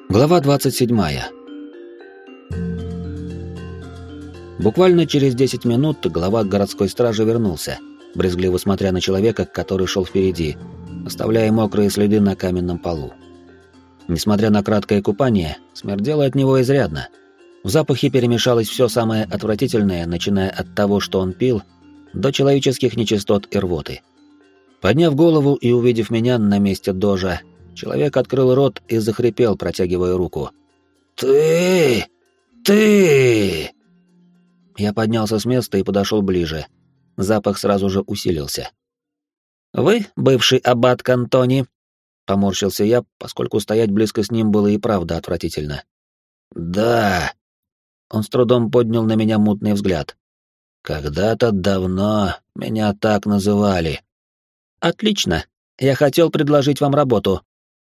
Глава 27. Буквально через 10 минут глава городской стражи вернулся, брезгливо смотря на человека, который шел впереди, оставляя мокрые следы на каменном полу. Несмотря на краткое купание, смердело от него изрядно. В запахе перемешалось все самое отвратительное, начиная от того, что он пил, до человеческих нечистот и рвоты. Подняв голову и увидев меня на месте дожа, человек открыл рот и захрипел, протягивая руку. «Ты! Ты!» Я поднялся с места и подошел ближе. Запах сразу же усилился. «Вы, бывший аббат Кантони?» — поморщился я, поскольку стоять близко с ним было и правда отвратительно. «Да!» — он с трудом поднял на меня мутный взгляд. «Когда-то давно меня так называли». «Отлично. Я хотел предложить вам работу».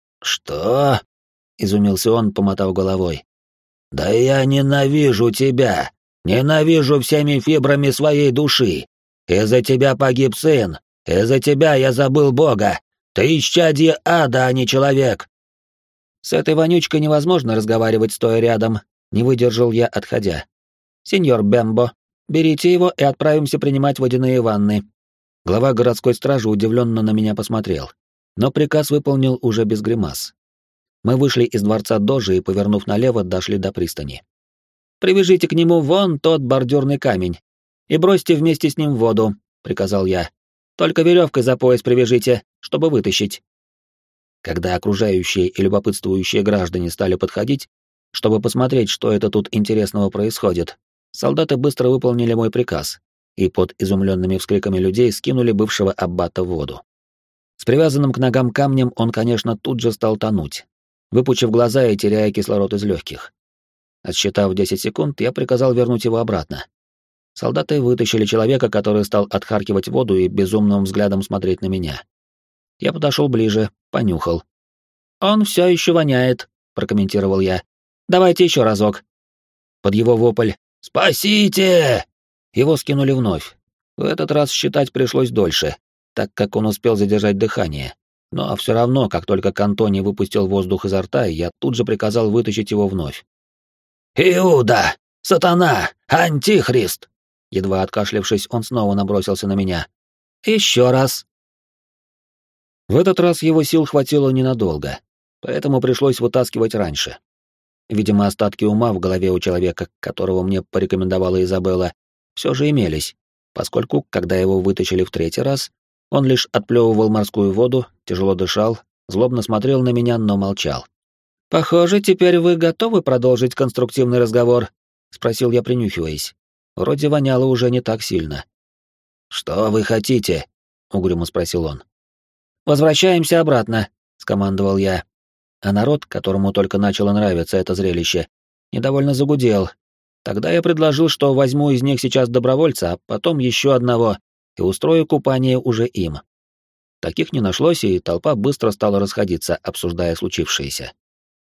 «Что?» — изумился он, помотав головой. «Да я ненавижу тебя! Ненавижу всеми фибрами своей души! Из-за тебя погиб сын! Из-за тебя я забыл Бога! Ты исчадье ада, а не человек!» «С этой вонючкой невозможно разговаривать, стоя рядом», — не выдержал я, отходя. «Сеньор Бембо, берите его и отправимся принимать водяные ванны». Глава городской стражи удивленно на меня посмотрел, но приказ выполнил уже без гримас. Мы вышли из дворца Дожи и, повернув налево, дошли до пристани. «Привяжите к нему вон тот бордюрный камень и бросьте вместе с ним в воду», — приказал я. «Только веревкой за пояс привяжите, чтобы вытащить». Когда окружающие и любопытствующие граждане стали подходить, чтобы посмотреть, что это тут интересного происходит, солдаты быстро выполнили мой приказ и под изумленными вскриками людей скинули бывшего аббата в воду. С привязанным к ногам камнем он, конечно, тут же стал тонуть, выпучив глаза и теряя кислород из легких. Отсчитав 10 секунд, я приказал вернуть его обратно. Солдаты вытащили человека, который стал отхаркивать воду и безумным взглядом смотреть на меня. Я подошел ближе, понюхал. «Он все еще воняет», — прокомментировал я. «Давайте еще разок». Под его вопль «Спасите!» его скинули вновь. В этот раз считать пришлось дольше, так как он успел задержать дыхание. Но все равно, как только Кантони выпустил воздух изо рта, я тут же приказал вытащить его вновь. «Иуда! Сатана! Антихрист!» Едва откашлявшись, он снова набросился на меня. «Еще раз!» В этот раз его сил хватило ненадолго, поэтому пришлось вытаскивать раньше. Видимо, остатки ума в голове у человека, которого мне порекомендовала Изабелла, все же имелись, поскольку, когда его вытащили в третий раз, он лишь отплевывал морскую воду, тяжело дышал, злобно смотрел на меня, но молчал. «Похоже, теперь вы готовы продолжить конструктивный разговор?» — спросил я, принюхиваясь. Вроде воняло уже не так сильно. «Что вы хотите?» — угрюмо спросил он. «Возвращаемся обратно», — скомандовал я. А народ, которому только начало нравиться это зрелище, недовольно загудел. Тогда я предложил, что возьму из них сейчас добровольца, а потом еще одного, и устрою купание уже им. Таких не нашлось, и толпа быстро стала расходиться, обсуждая случившееся.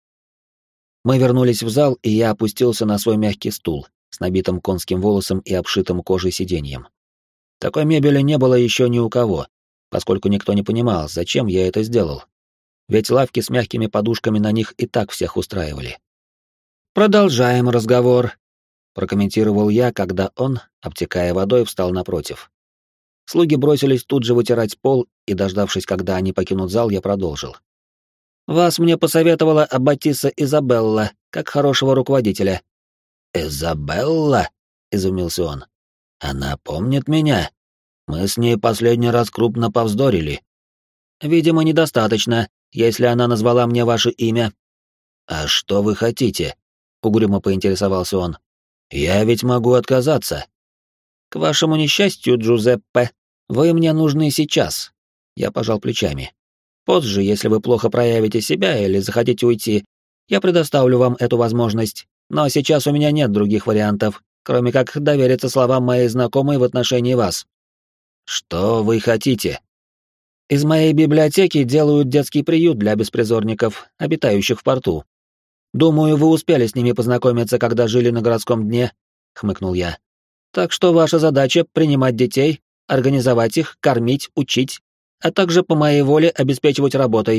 Мы вернулись в зал, и я опустился на свой мягкий стул с набитым конским волосом и обшитым кожей сиденьем. Такой мебели не было еще ни у кого, поскольку никто не понимал, зачем я это сделал. Ведь лавки с мягкими подушками на них и так всех устраивали. «Продолжаем разговор», — прокомментировал я, когда он, обтекая водой, встал напротив. Слуги бросились тут же вытирать пол, и, дождавшись, когда они покинут зал, я продолжил. «Вас мне посоветовала аббатисса Изабелла, как хорошего руководителя». «Изабелла?» — изумился он. «Она помнит меня? Мы с ней последний раз крупно повздорили». «Видимо, недостаточно, если она назвала мне ваше имя». «А что вы хотите?» — угрюмо поинтересовался он. «Я ведь могу отказаться». «К вашему несчастью, Джузеппе, вы мне нужны сейчас». Я пожал плечами. «Позже, если вы плохо проявите себя или захотите уйти, я предоставлю вам эту возможность, но сейчас у меня нет других вариантов, кроме как довериться словам моей знакомой в отношении вас». «Что вы хотите?» «Из моей библиотеки делают детский приют для беспризорников, обитающих в порту. Думаю, вы успели с ними познакомиться, когда жили на городском дне», — хмыкнул я. «Так что ваша задача — принимать детей, организовать их, кормить, учить, а также по моей воле обеспечивать работой».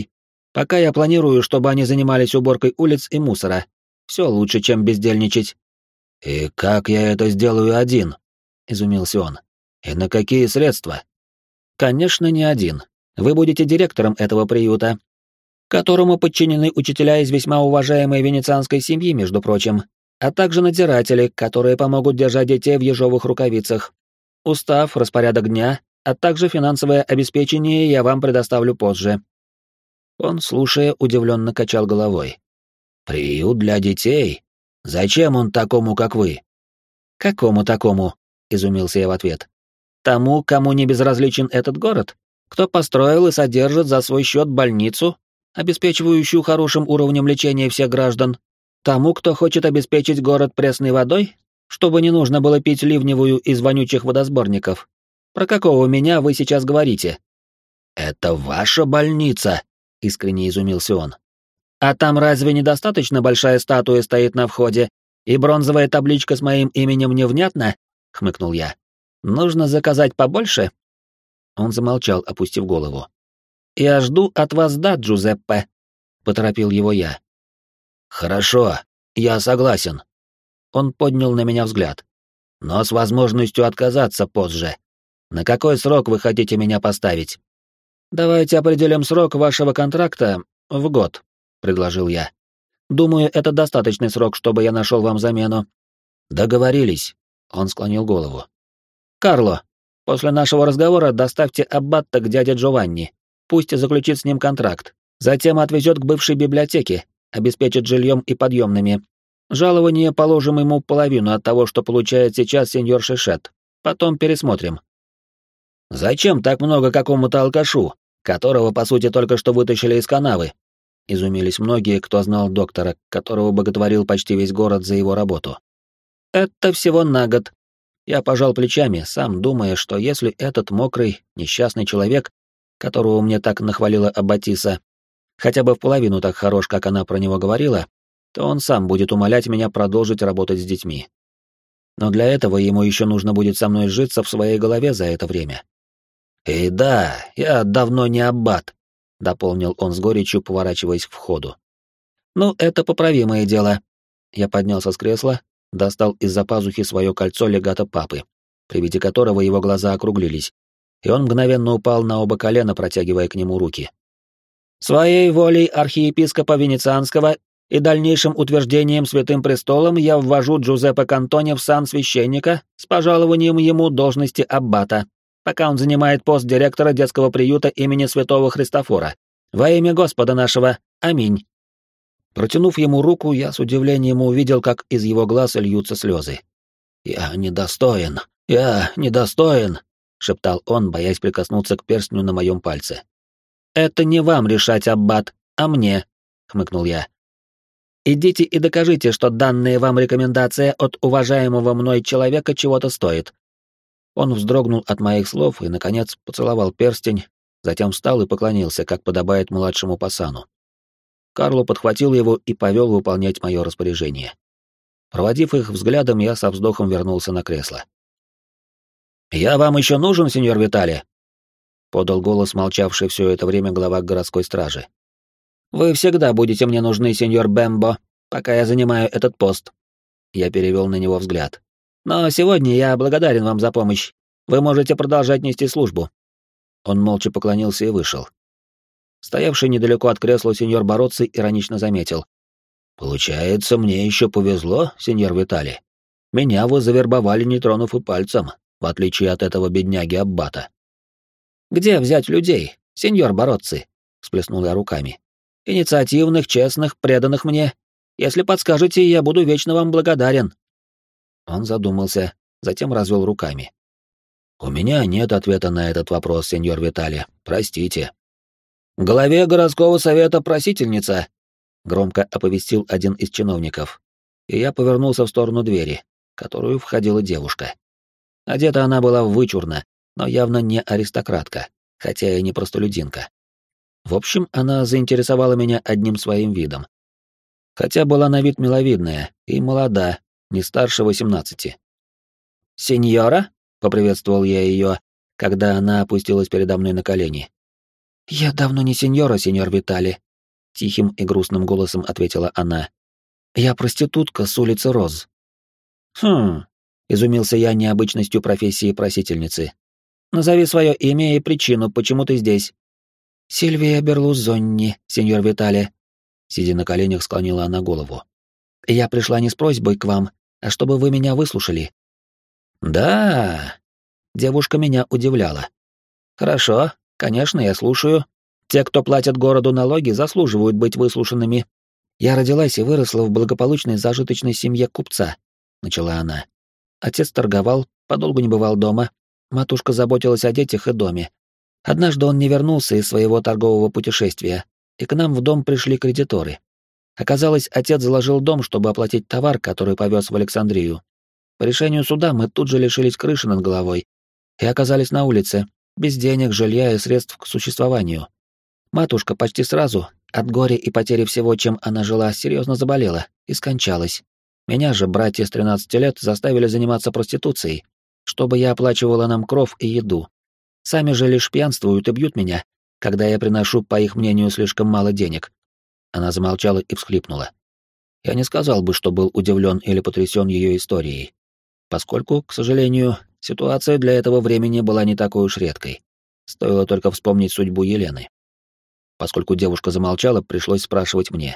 Пока я планирую, чтобы они занимались уборкой улиц и мусора. Все лучше, чем бездельничать». «И как я это сделаю один?» — изумился он. «И на какие средства?» «Конечно, не один. Вы будете директором этого приюта, которому подчинены учителя из весьма уважаемой венецианской семьи, между прочим, а также надзиратели, которые помогут держать детей в ежовых рукавицах. Устав, распорядок дня, а также финансовое обеспечение я вам предоставлю позже». Он, слушая, удивленно качал головой. «Приют для детей? Зачем он такому, как вы?» «Какому такому?» — изумился я в ответ. «Тому, кому не безразличен этот город, кто построил и содержит за свой счет больницу, обеспечивающую хорошим уровнем лечения всех граждан, тому, кто хочет обеспечить город пресной водой, чтобы не нужно было пить ливневую из вонючих водосборников. Про какого меня вы сейчас говорите?» «Это ваша больница?» — искренне изумился он. «А там разве недостаточно большая статуя стоит на входе, и бронзовая табличка с моим именем невнятна?» — хмыкнул я. «Нужно заказать побольше?» Он замолчал, опустив голову. «Я жду от вас дат, Джузеппе», — поторопил его я. «Хорошо, я согласен». Он поднял на меня взгляд. «Но с возможностью отказаться позже. На какой срок вы хотите меня поставить?» «Давайте определим срок вашего контракта в год», — предложил я. «Думаю, это достаточный срок, чтобы я нашел вам замену». «Договорились», — он склонил голову. «Карло, после нашего разговора доставьте аббата к дяде Джованни. Пусть заключит с ним контракт. Затем отвезет к бывшей библиотеке, обеспечит жильем и подъемными. Жалование положим ему половину от того, что получает сейчас сеньор Шишет. Потом пересмотрим». «Зачем так много какому-то алкашу, которого, по сути, только что вытащили из канавы?» Изумились многие, кто знал доктора, которого боготворил почти весь город за его работу. «Это всего на год». Я пожал плечами, сам думая, что если этот мокрый, несчастный человек, которого мне так нахвалила Аббатиса, хотя бы в половину так хорош, как она про него говорила, то он сам будет умолять меня продолжить работать с детьми. Но для этого ему еще нужно будет со мной сжиться в своей голове за это время. «И да, я давно не аббат», — дополнил он с горечью, поворачиваясь к входу. «Ну, это поправимое дело». Я поднялся с кресла, достал из-за пазухи свое кольцо легата папы, при виде которого его глаза округлились, и он мгновенно упал на оба колена, протягивая к нему руки. «Своей волей архиепископа Венецианского и дальнейшим утверждением Святым Престолом я ввожу Джузеппе Кантоне в сан священника с пожалованием ему должности аббата, пока он занимает пост директора детского приюта имени Святого Христофора. Во имя Господа нашего. Аминь». Протянув ему руку, я с удивлением увидел, как из его глаз льются слезы. «Я недостоин, — шептал он, боясь прикоснуться к перстню на моем пальце. «Это не вам решать, аббат, а мне», — хмыкнул я. «Идите и докажите, что данная вам рекомендация от уважаемого мной человека чего-то стоит». Он вздрогнул от моих слов и, наконец, поцеловал перстень, затем встал и поклонился, как подобает младшему пасану. Карло подхватил его и повел выполнять мое распоряжение. Проводив их взглядом, я со вздохом вернулся на кресло. «Я вам еще нужен, сеньор Витали?» — подал голос молчавший все это время глава городской стражи. «Вы всегда будете мне нужны, сеньор Бэмбо, пока я занимаю этот пост». Я перевел на него взгляд. «Но сегодня я благодарен вам за помощь. Вы можете продолжать нести службу». Он молча поклонился и вышел. Стоявший недалеко от кресла сеньор Бороцци иронично заметил. «Получается, мне еще повезло, сеньор Витали. Меня вы завербовали, не тронув и пальцем, в отличие от этого бедняги Аббата». «Где взять людей, сеньор Бороцци?» — всплеснул я руками. «Инициативных, честных, преданных мне. Если подскажете, я буду вечно вам благодарен». Он задумался, затем развел руками. «У меня нет ответа на этот вопрос, сеньор Витали. Простите». «Главе городского совета просительница», — громко оповестил один из чиновников, и я повернулся в сторону двери, в которую входила девушка. Одета она была вычурно, но явно не аристократка, хотя и не простолюдинка. В общем, она заинтересовала меня одним своим видом. Хотя была на вид миловидная и молода, не старше 18. «Сеньора?» — поприветствовал я ее, когда она опустилась передо мной на колени. «Я давно не сеньора, сеньор Витали», — тихим и грустным голосом ответила она. «Я проститутка с улицы Роз». «Хм», — изумился я необычностью профессии просительницы. «Назови свое имя и причину, почему ты здесь». «Сильвия Берлузонни, сеньор Витале», — сидя на коленях, склонила она голову. «Я пришла не с просьбой к вам, а чтобы вы меня выслушали». «Да...» — девушка меня удивляла. «Хорошо, конечно, я слушаю. Те, кто платят городу налоги, заслуживают быть выслушанными. Я родилась и выросла в благополучной зажиточной семье купца», — начала она. «Отец торговал, подолгу не бывал дома. Матушка заботилась о детях и доме. Однажды он не вернулся из своего торгового путешествия, и к нам в дом пришли кредиторы. Оказалось, отец заложил дом, чтобы оплатить товар, который повез в Александрию. По решению суда мы тут же лишились крыши над головой и оказались на улице, без денег, жилья и средств к существованию. Матушка почти сразу, от горя и потери всего, чем она жила, серьезно заболела и скончалась. Меня же братья с 13 лет заставили заниматься проституцией, чтобы я оплачивала нам кров и еду. Сами же лишь пьянствуют и бьют меня, когда я приношу, по их мнению, слишком мало денег». Она замолчала и всхлипнула. Я не сказал бы, что был удивлен или потрясен ее историей, поскольку, к сожалению, ситуация для этого времени была не такой уж редкой. Стоило только вспомнить судьбу Елены. Поскольку девушка замолчала, пришлось спрашивать мне.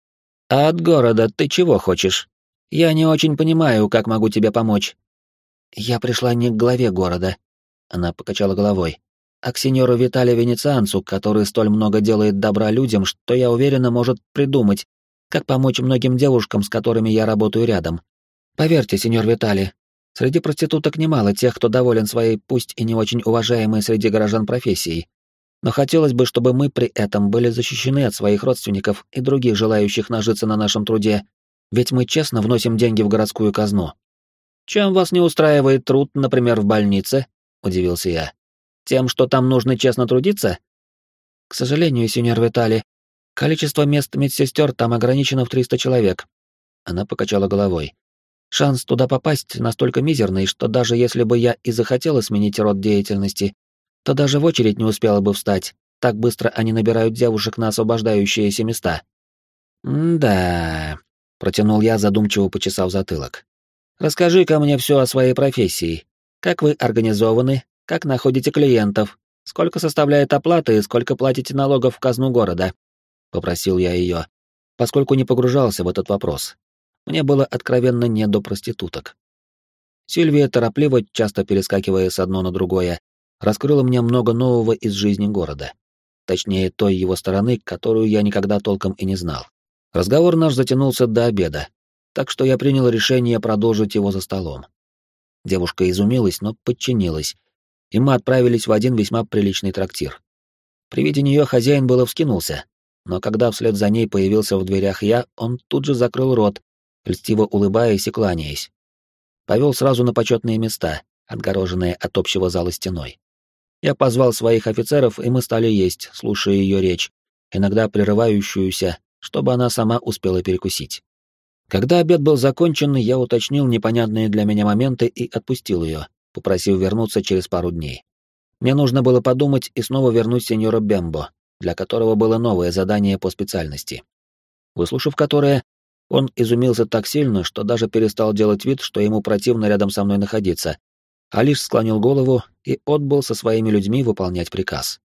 «А от города ты чего хочешь? Я не очень понимаю, как могу тебе помочь». «Я пришла не к главе города», — она покачала головой, «а к сеньору Виталию Венецианцу, который столь много делает добра людям, что, я уверена, может придумать, как помочь многим девушкам, с которыми я работаю рядом. Поверьте, сеньор Виталий, среди проституток немало тех, кто доволен своей, пусть и не очень уважаемой среди горожан профессией. Но хотелось бы, чтобы мы при этом были защищены от своих родственников и других желающих нажиться на нашем труде, ведь мы честно вносим деньги в городскую казну». «Чем вас не устраивает труд, например, в больнице?» — удивился я. «Тем, что там нужно честно трудиться?» «К сожалению, сеньор Виталий, количество мест медсестер там ограничено в 300 человек». Она покачала головой. «Шанс туда попасть настолько мизерный, что даже если бы я и захотела сменить род деятельности, то даже в очередь не успела бы встать. Так быстро они набирают девушек на освобождающиеся места». «Да...» — протянул я, задумчиво почесав затылок. «Расскажи-ка мне все о своей профессии. Как вы организованы, как находите клиентов, сколько составляет оплата и сколько платите налогов в казну города?» — попросил я ее, поскольку не погружался в этот вопрос. Мне было откровенно не до проституток. Сильвия, торопливо, часто перескакивая с одно на другое, раскрыла мне много нового из жизни города. Точнее, той его стороны, которую я никогда толком и не знал. Разговор наш затянулся до обеда, так что я принял решение продолжить его за столом. Девушка изумилась, но подчинилась, и мы отправились в один весьма приличный трактир. При виде нее хозяин было вскинулся, но когда вслед за ней появился в дверях я, он тут же закрыл рот, льстиво улыбаясь и кланяясь. Повел сразу на почетные места, отгороженные от общего зала стеной. Я позвал своих офицеров, и мы стали есть, слушая ее речь, иногда прерывающуюся, чтобы она сама успела перекусить. Когда обед был закончен, я уточнил непонятные для меня моменты и отпустил ее, попросив вернуться через пару дней. Мне нужно было подумать и снова вернуть сеньора Бембо, для которого было новое задание по специальности. Выслушав которое, он изумился так сильно, что даже перестал делать вид, что ему противно рядом со мной находиться, а лишь склонил голову и отбыл со своими людьми выполнять приказ.